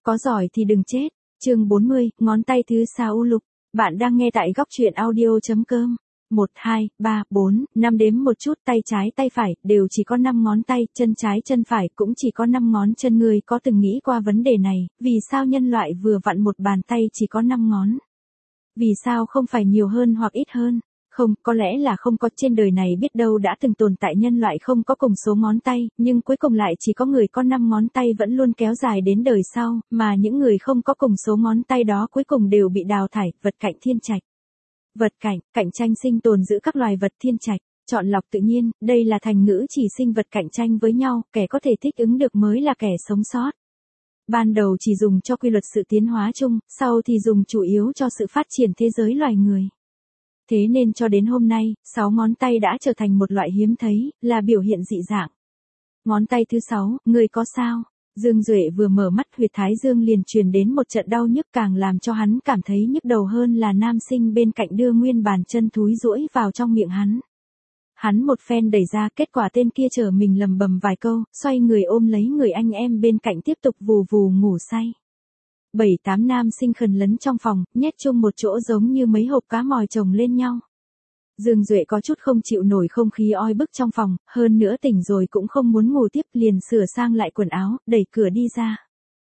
Có giỏi thì đừng chết. Chương 40, ngón tay thứ 6 lục. Bạn đang nghe tại góc truyện audio.com. 1, 2, 3, 4, 5 đếm một chút, tay trái tay phải, đều chỉ có 5 ngón tay, chân trái chân phải cũng chỉ có 5 ngón chân. Người có từng nghĩ qua vấn đề này, vì sao nhân loại vừa vặn một bàn tay chỉ có 5 ngón? Vì sao không phải nhiều hơn hoặc ít hơn? Không, có lẽ là không có, trên đời này biết đâu đã từng tồn tại nhân loại không có cùng số ngón tay, nhưng cuối cùng lại chỉ có người có 5 ngón tay vẫn luôn kéo dài đến đời sau, mà những người không có cùng số ngón tay đó cuối cùng đều bị đào thải, vật cạnh thiên trạch. Vật cạnh, cạnh tranh sinh tồn giữa các loài vật thiên trạch, chọn lọc tự nhiên, đây là thành ngữ chỉ sinh vật cạnh tranh với nhau, kẻ có thể thích ứng được mới là kẻ sống sót. Ban đầu chỉ dùng cho quy luật sự tiến hóa chung, sau thì dùng chủ yếu cho sự phát triển thế giới loài người. Thế nên cho đến hôm nay, 6 ngón tay đã trở thành một loại hiếm thấy, là biểu hiện dị dạng. Ngón tay thứ 6, người có sao? Dương Duệ vừa mở mắt, huyệt thái dương liền truyền đến một trận đau nhức, càng làm cho hắn cảm thấy nhức đầu hơn là nam sinh bên cạnh đưa nguyên bàn chân thúi duỗi vào trong miệng hắn. Hắn một phen đẩy ra, kết quả tên kia chờ mình lầm bầm vài câu, xoay người ôm lấy người anh em bên cạnh tiếp tục vù vù ngủ say. 7-8 nam sinh khẩn lấn trong phòng, nhét chung một chỗ giống như mấy hộp cá mòi chồng lên nhau. Dương Duệ có chút không chịu nổi không khí oi bức trong phòng, hơn nữa tỉnh rồi cũng không muốn ngủ tiếp, liền sửa sang lại quần áo, đẩy cửa đi ra.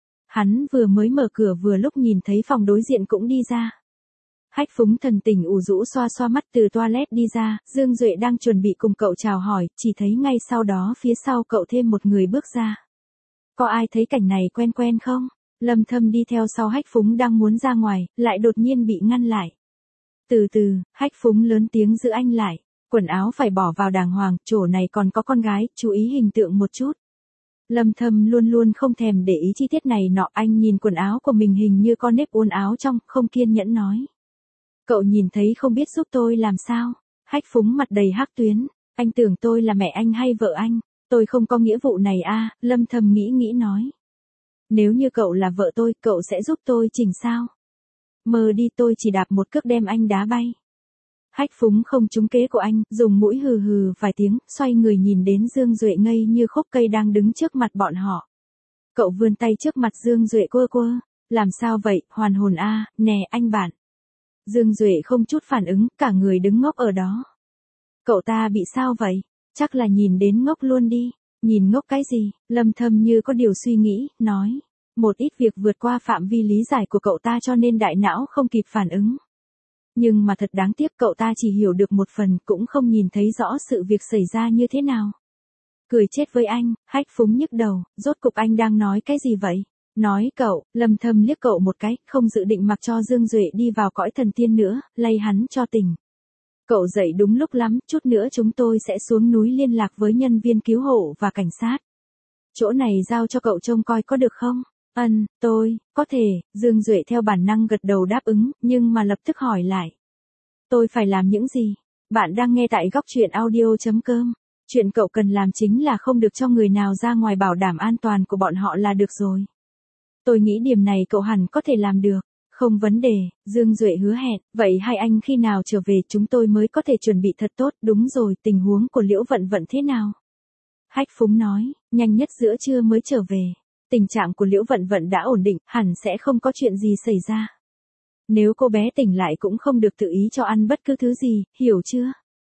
Hắn vừa mới mở cửa vừa lúc nhìn thấy phòng đối diện cũng đi ra. Hách Phúng thần tình ủ rũ xoa xoa mắt từ toilet đi ra, Dương Duệ đang chuẩn bị cùng cậu chào hỏi, chỉ thấy ngay sau đó phía sau cậu thêm một người bước ra. Có ai thấy cảnh này quen quen không? Lâm Thâm đi theo sau Hách Phúng đang muốn ra ngoài, lại đột nhiên bị ngăn lại. Từ từ, Hách Phúng lớn tiếng giữ anh lại. Quần áo phải bỏ vào đàng hoàng, chỗ này còn có con gái, chú ý hình tượng một chút. Lâm Thâm luôn luôn không thèm để ý chi tiết này nọ, anh nhìn quần áo của mình hình như con nếp uốn áo trong, không kiên nhẫn nói. Cậu nhìn thấy không biết giúp tôi làm sao? Hách Phúng mặt đầy hắc tuyến. Anh tưởng tôi là mẹ anh hay vợ anh? Tôi không có nghĩa vụ này a. Lâm Thâm nghĩ nói. Nếu như cậu là vợ tôi, cậu sẽ giúp tôi chỉnh sao? Mơ đi, tôi chỉ đạp một cước đem anh đá bay. Hách Phúng không trúng kế của anh, dùng mũi hừ hừ vài tiếng, xoay người nhìn đến Dương Duệ ngây như khúc cây đang đứng trước mặt bọn họ. Cậu vươn tay trước mặt Dương Duệ quơ quơ. Làm sao vậy, hoàn hồn a, nè anh bạn. Dương Duệ không chút phản ứng, cả người đứng ngốc ở đó. Cậu ta bị sao vậy? Chắc là nhìn đến ngốc luôn đi. Nhìn ngốc cái gì? Lâm Thâm như có điều suy nghĩ, nói. Một ít việc vượt qua phạm vi lý giải của cậu ta cho nên đại não không kịp phản ứng. Nhưng mà thật đáng tiếc, cậu ta chỉ hiểu được một phần, cũng không nhìn thấy rõ sự việc xảy ra như thế nào. Cười chết với anh, Hách Phúng nhức đầu, rốt cục anh đang nói cái gì vậy? Nói cậu, Lâm Thâm liếc cậu một cái, không dự định mặc cho Dương Duệ đi vào cõi thần tiên nữa, lay hắn cho tỉnh. Cậu dậy đúng lúc lắm, chút nữa chúng tôi sẽ xuống núi liên lạc với nhân viên cứu hộ và cảnh sát. Chỗ này giao cho cậu trông coi có được không? Tôi, có thể. Dương Duệ theo bản năng gật đầu đáp ứng, nhưng mà lập tức hỏi lại. Tôi phải làm những gì? Bạn đang nghe tại góc truyện audio.com. Chuyện cậu cần làm chính là không được cho người nào ra ngoài, bảo đảm an toàn của bọn họ là được rồi. Tôi nghĩ điểm này cậu hẳn có thể làm được. Không vấn đề, Dương Duệ hứa hẹn, vậy hai anh khi nào trở về chúng tôi mới có thể chuẩn bị thật tốt. Đúng rồi, tình huống của Liễu Vận Vận thế nào? Hách Phúng nói, nhanh nhất giữa trưa mới trở về. Tình trạng của Liễu Vận Vận đã ổn định, hẳn sẽ không có chuyện gì xảy ra. Nếu cô bé tỉnh lại cũng không được tự ý cho ăn bất cứ thứ gì, hiểu chưa?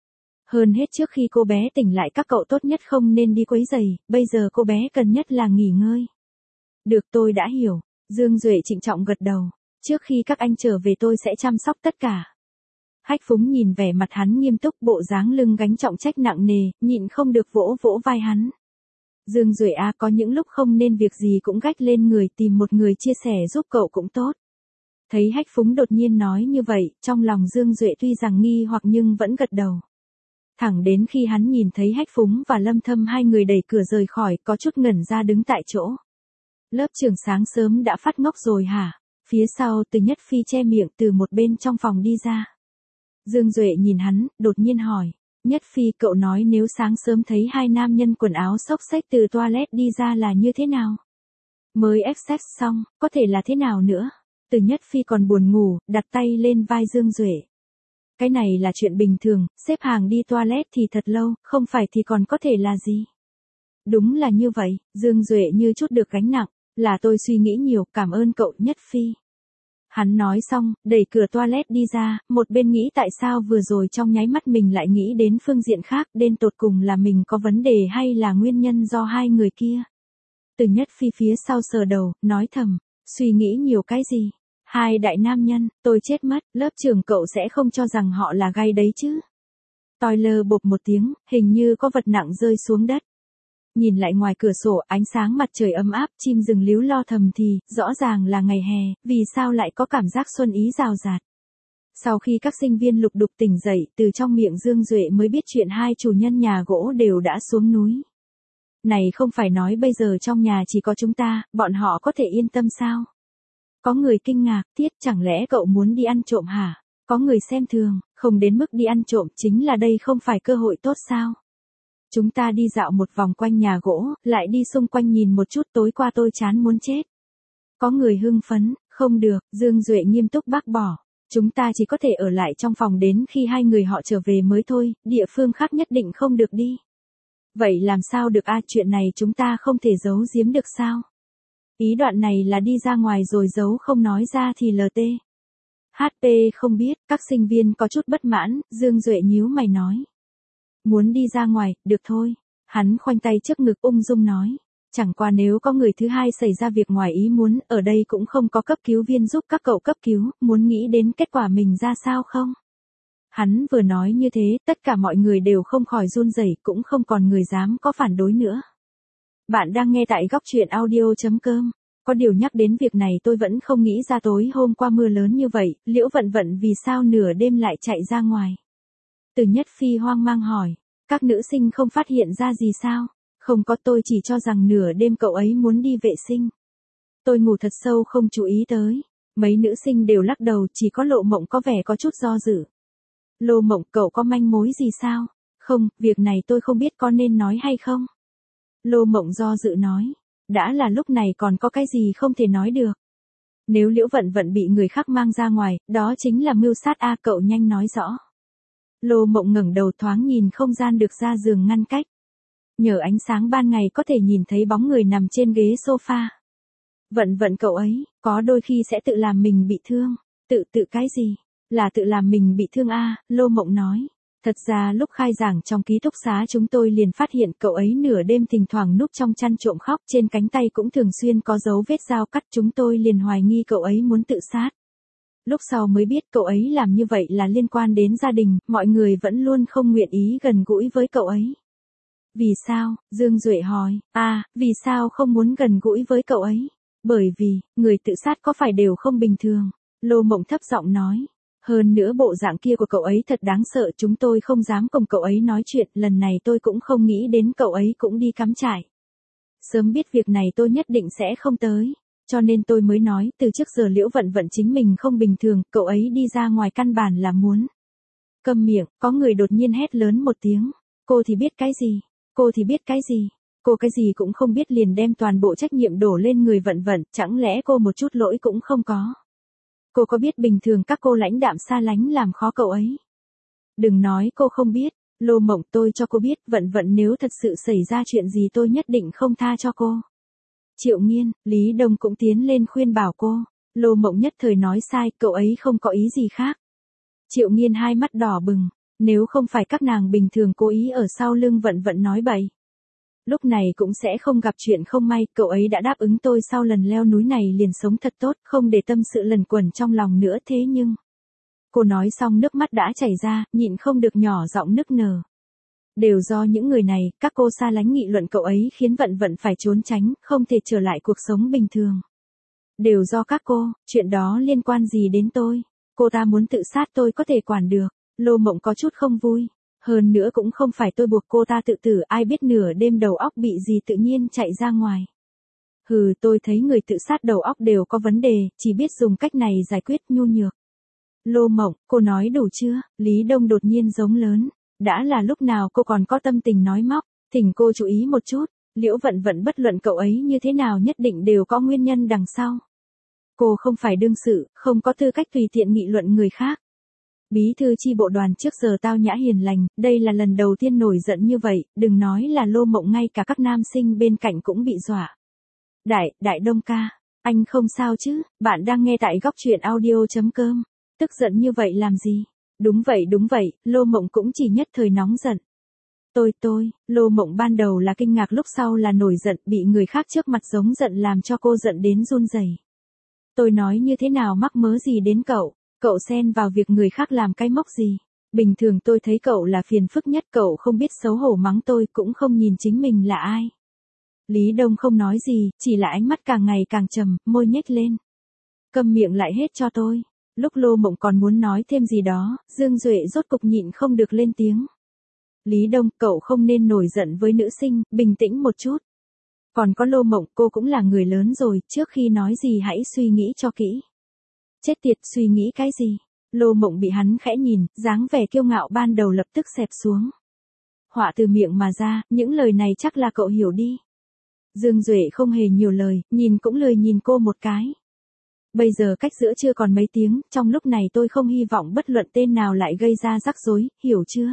Hơn hết trước khi cô bé tỉnh lại các cậu tốt nhất không nên đi quấy rầy, bây giờ cô bé cần nhất là nghỉ ngơi. Được, tôi đã hiểu. Dương Duệ trịnh trọng gật đầu. Trước khi các anh trở về tôi sẽ chăm sóc tất cả. Hách Phúng nhìn vẻ mặt hắn nghiêm túc, bộ dáng lưng gánh trọng trách nặng nề, nhịn không được vỗ vỗ vai hắn. Dương Duệ à, có những lúc không nên việc gì cũng gách lên người, tìm một người chia sẻ giúp cậu cũng tốt. Thấy Hách Phúng đột nhiên nói như vậy, trong lòng Dương Duệ tuy rằng nghi hoặc nhưng vẫn gật đầu. Thẳng đến khi hắn nhìn thấy Hách Phúng và Lâm Thâm hai người đẩy cửa rời khỏi, có chút ngẩn ra đứng tại chỗ. Lớp trưởng sáng sớm đã phát ngốc rồi hả? Phía sau Từ Nhất Phi che miệng từ một bên trong phòng đi ra. Dương Duệ nhìn hắn, đột nhiên hỏi. Nhất Phi, cậu nói nếu sáng sớm thấy hai nam nhân quần áo xốc xếch từ toilet đi ra là như thế nào? Mới access xong, có thể là thế nào nữa? Từ Nhất Phi còn buồn ngủ, đặt tay lên vai Dương Duệ. Cái này là chuyện bình thường, xếp hàng đi toilet thì thật lâu, không phải thì còn có thể là gì? Đúng là như vậy, Dương Duệ như chút được gánh nặng. Là tôi suy nghĩ nhiều, cảm ơn cậu Nhất Phi. Hắn nói xong, đẩy cửa toilet đi ra, một bên nghĩ tại sao vừa rồi trong nháy mắt mình lại nghĩ đến phương diện khác, đến tột cùng là mình có vấn đề hay là nguyên nhân do hai người kia. Từ Nhất Phi phía sau sờ đầu, nói thầm, suy nghĩ nhiều cái gì? Hai đại nam nhân, tôi chết mất, lớp trưởng cậu sẽ không cho rằng họ là gay đấy chứ. Tôi lơ bộp một tiếng, hình như có vật nặng rơi xuống đất. Nhìn lại ngoài cửa sổ, ánh sáng mặt trời ấm áp, chim rừng líu lo thầm thì, rõ ràng là ngày hè, vì sao lại có cảm giác xuân ý rào rạt. Sau khi các sinh viên lục đục tỉnh dậy, từ trong miệng Dương Duệ mới biết chuyện hai chủ nhân nhà gỗ đều đã xuống núi. Này không phải nói bây giờ trong nhà chỉ có chúng ta, bọn họ có thể yên tâm sao? Có người kinh ngạc, Tiết chẳng lẽ cậu muốn đi ăn trộm hả? Có người xem thường, không đến mức đi ăn trộm, chính là đây không phải cơ hội tốt sao? Chúng ta đi dạo một vòng quanh nhà gỗ, lại đi xung quanh nhìn một chút, tối qua tôi chán muốn chết. Có người hưng phấn, không được, Dương Duệ nghiêm túc bác bỏ. Chúng ta chỉ có thể ở lại trong phòng đến khi hai người họ trở về mới thôi, địa phương khác nhất định không được đi. Vậy làm sao được chuyện này chúng ta không thể giấu giếm được sao? Ý đoạn này là đi ra ngoài rồi giấu không nói ra thì LT. HP không biết, các sinh viên có chút bất mãn, Dương Duệ nhíu mày nói. Muốn đi ra ngoài, được thôi. Hắn khoanh tay trước ngực ung dung nói. Chẳng qua nếu có người thứ hai xảy ra việc ngoài ý muốn, ở đây cũng không có cấp cứu viên giúp các cậu cấp cứu, muốn nghĩ đến kết quả mình ra sao không? Hắn vừa nói như thế, tất cả mọi người đều không khỏi run rẩy, cũng không còn người dám có phản đối nữa. Bạn đang nghe tại góc truyện audio.com. Có điều nhắc đến việc này tôi vẫn không nghĩ ra tối hôm qua mưa lớn như vậy, Liễu Vận Vận vì sao nửa đêm lại chạy ra ngoài. Từ Nhất Phi hoang mang hỏi, các nữ sinh không phát hiện ra gì sao? Không có, tôi chỉ cho rằng nửa đêm cậu ấy muốn đi vệ sinh. Tôi ngủ thật sâu không chú ý tới. Mấy nữ sinh đều lắc đầu, chỉ có Lộ Mộng có vẻ có chút do dự. Lộ Mộng, cậu có manh mối gì sao? Không, việc này tôi không biết có nên nói hay không. Lộ Mộng do dự nói, đã là lúc này còn có cái gì không thể nói được. Nếu Liễu Vận Vận bị người khác mang ra ngoài, đó chính là mưu sát cậu nhanh nói rõ. Lộ Mộng ngẩng đầu thoáng nhìn không gian được ra giường ngăn cách. Nhờ ánh sáng ban ngày có thể nhìn thấy bóng người nằm trên ghế sofa. Vận Vận cậu ấy, có đôi khi sẽ tự làm mình bị thương. Tự cái gì? Là tự làm mình bị thương Lộ Mộng nói. Thật ra lúc khai giảng trong ký túc xá chúng tôi liền phát hiện cậu ấy nửa đêm thỉnh thoảng núp trong chăn trộm khóc, trên cánh tay cũng thường xuyên có dấu vết dao cắt, chúng tôi liền hoài nghi cậu ấy muốn tự sát. Lúc sau mới biết cậu ấy làm như vậy là liên quan đến gia đình, mọi người vẫn luôn không nguyện ý gần gũi với cậu ấy. Vì sao? Dương Duệ hỏi. Vì sao không muốn gần gũi với cậu ấy? Bởi vì, người tự sát có phải đều không bình thường? Lộ Mộng thấp giọng nói. Hơn nữa bộ dạng kia của cậu ấy thật đáng sợ, chúng tôi không dám cùng cậu ấy nói chuyện, lần này tôi cũng không nghĩ đến cậu ấy cũng đi cắm trại. Sớm biết việc này tôi nhất định sẽ không tới. Cho nên tôi mới nói, từ trước giờ Liễu Vận Vận chính mình không bình thường, cậu ấy đi ra ngoài căn bản là muốn. Câm miệng, có người đột nhiên hét lớn một tiếng. Cô thì biết cái gì? Cô thì biết cái gì? Cô cái gì cũng không biết liền đem toàn bộ trách nhiệm đổ lên người Vận Vận, chẳng lẽ cô một chút lỗi cũng không có? Cô có biết bình thường các cô lãnh đạm xa lánh làm khó cậu ấy? Đừng nói cô không biết, Lộ Mộng, tôi cho cô biết, Vận Vận nếu thật sự xảy ra chuyện gì tôi nhất định không tha cho cô. Triệu Nghiên, Lý Đông cũng tiến lên khuyên bảo cô. Lộ Mộng nhất thời nói sai, cậu ấy không có ý gì khác. Triệu Nghiên hai mắt đỏ bừng, nếu không phải các nàng bình thường cố ý ở sau lưng Vận Vận nói bậy, lúc này cũng sẽ không gặp chuyện không may, cậu ấy đã đáp ứng tôi sau lần leo núi này liền sống thật tốt, không để tâm sự lần quẩn trong lòng nữa, thế nhưng. Cô nói xong nước mắt đã chảy ra, nhịn không được nhỏ giọng nức nở. Đều do những người này, các cô xa lánh nghị luận cậu ấy khiến Vận Vận phải trốn tránh, không thể trở lại cuộc sống bình thường. Đều do các cô, chuyện đó liên quan gì đến tôi? Cô ta muốn tự sát tôi có thể quản được. Lộ Mộng có chút không vui. Hơn nữa cũng không phải tôi buộc cô ta tự tử, ai biết nửa đêm đầu óc bị gì tự nhiên chạy ra ngoài. Tôi thấy người tự sát đầu óc đều có vấn đề, chỉ biết dùng cách này giải quyết, nhu nhược. Lộ Mộng, cô nói đủ chưa? Lý Đông đột nhiên giống lớn. Đã là lúc nào cô còn có tâm tình nói móc, thỉnh cô chú ý một chút, Liễu Vận Vận bất luận cậu ấy như thế nào nhất định đều có nguyên nhân đằng sau. Cô không phải đương sự, không có tư cách tùy tiện nghị luận người khác. Bí thư chi bộ đoàn trước giờ tao nhã hiền lành, đây là lần đầu tiên nổi giận như vậy, đừng nói là Lộ Mộng, ngay cả các nam sinh bên cạnh cũng bị dọa. Đại Đông ca, anh không sao chứ, bạn đang nghe tại góc truyện audio.com. Tức giận như vậy làm gì? Đúng vậy, Lô Mộng cũng chỉ nhất thời nóng giận. Lô Mộng ban đầu là kinh ngạc lúc sau là nổi giận, bị người khác trước mặt giống giận làm cho cô giận đến run rẩy. Tôi nói như thế nào mắc mớ gì đến cậu xen vào việc người khác làm cái mốc gì. Bình thường tôi thấy cậu là phiền phức nhất, cậu không biết xấu hổ mắng tôi cũng không nhìn chính mình là ai. Lý Đông không nói gì, chỉ là ánh mắt càng ngày càng trầm, môi nhếch lên. Câm miệng lại hết cho tôi. Lúc Lô Mộng còn muốn nói thêm gì đó, Dương Duệ rốt cục nhịn không được lên tiếng. Lý Đông, cậu không nên nổi giận với nữ sinh, bình tĩnh một chút. Còn có Lô Mộng, cô cũng là người lớn rồi, trước khi nói gì hãy suy nghĩ cho kỹ. Chết tiệt, suy nghĩ cái gì? Lô Mộng bị hắn khẽ nhìn, dáng vẻ kiêu ngạo ban đầu lập tức xẹp xuống. Họa từ miệng mà ra, những lời này chắc là cậu hiểu đi. Dương Duệ không hề nhiều lời, nhìn cũng lười nhìn cô một cái. Bây giờ cách giữa chưa còn mấy tiếng, trong lúc này tôi không hy vọng bất luận tên nào lại gây ra rắc rối, hiểu chưa?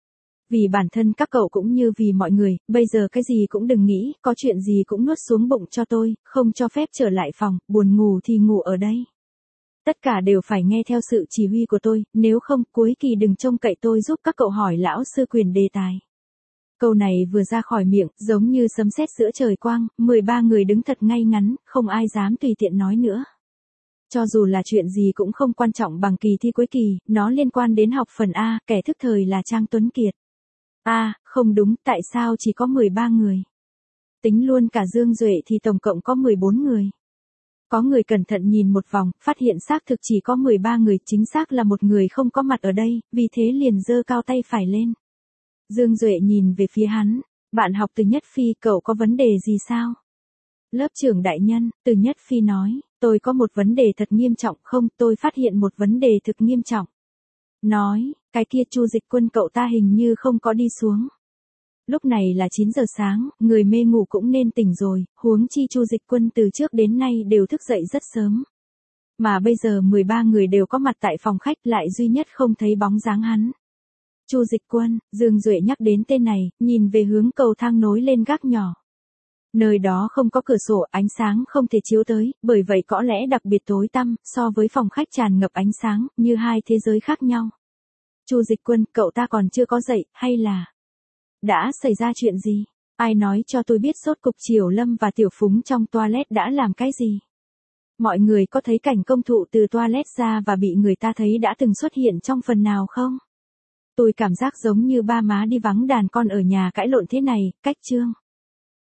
Vì bản thân các cậu cũng như vì mọi người, bây giờ cái gì cũng đừng nghĩ, có chuyện gì cũng nuốt xuống bụng cho tôi, không cho phép trở lại phòng, buồn ngủ thì ngủ ở đây. Tất cả đều phải nghe theo sự chỉ huy của tôi, nếu không cuối kỳ đừng trông cậy tôi giúp các cậu hỏi lão sư quyền đề tài. Câu này vừa ra khỏi miệng, giống như sấm sét giữa trời quang, 13 người đứng thật ngay ngắn, không ai dám tùy tiện nói nữa. Cho dù là chuyện gì cũng không quan trọng bằng kỳ thi cuối kỳ, nó liên quan đến học phần A, kẻ thức thời là Trang Tuấn Kiệt. Không đúng, tại sao chỉ có 13 người? Tính luôn cả Dương Duệ thì tổng cộng có 14 người. Có người cẩn thận nhìn một vòng, phát hiện xác thực chỉ có 13 người, chính xác là một người không có mặt ở đây, vì thế liền giơ cao tay phải lên. Dương Duệ nhìn về phía hắn, bạn học Từ Nhất Phi, cậu có vấn đề gì sao? Lớp trưởng đại nhân, Từ Nhất Phi nói, tôi có một vấn đề thật nghiêm trọng, không, tôi phát hiện một vấn đề thực nghiêm trọng. Nói, cái kia Chu Dịch Quân cậu ta hình như không có đi xuống. Lúc này là 9 giờ sáng, người mê ngủ cũng nên tỉnh rồi, huống chi Chu Dịch Quân từ trước đến nay đều thức dậy rất sớm. Mà bây giờ 13 người đều có mặt tại phòng khách, lại duy nhất không thấy bóng dáng hắn. Chu Dịch Quân, Dương Duệ nhắc đến tên này, nhìn về hướng cầu thang nối lên gác nhỏ. Nơi đó không có cửa sổ, ánh sáng không thể chiếu tới, bởi vậy có lẽ đặc biệt tối tăm, so với phòng khách tràn ngập ánh sáng, như hai thế giới khác nhau. Chu Dịch Quân, cậu ta còn chưa có dậy, hay là... Đã xảy ra chuyện gì? Ai nói cho tôi biết sốt cục Triều Lâm và Tiểu Phúng trong toilet đã làm cái gì? Mọi người có thấy cảnh công thụ từ toilet ra và bị người ta thấy đã từng xuất hiện trong phần nào không? Tôi cảm giác giống như ba má đi vắng đàn con ở nhà cãi lộn thế này, cách chương.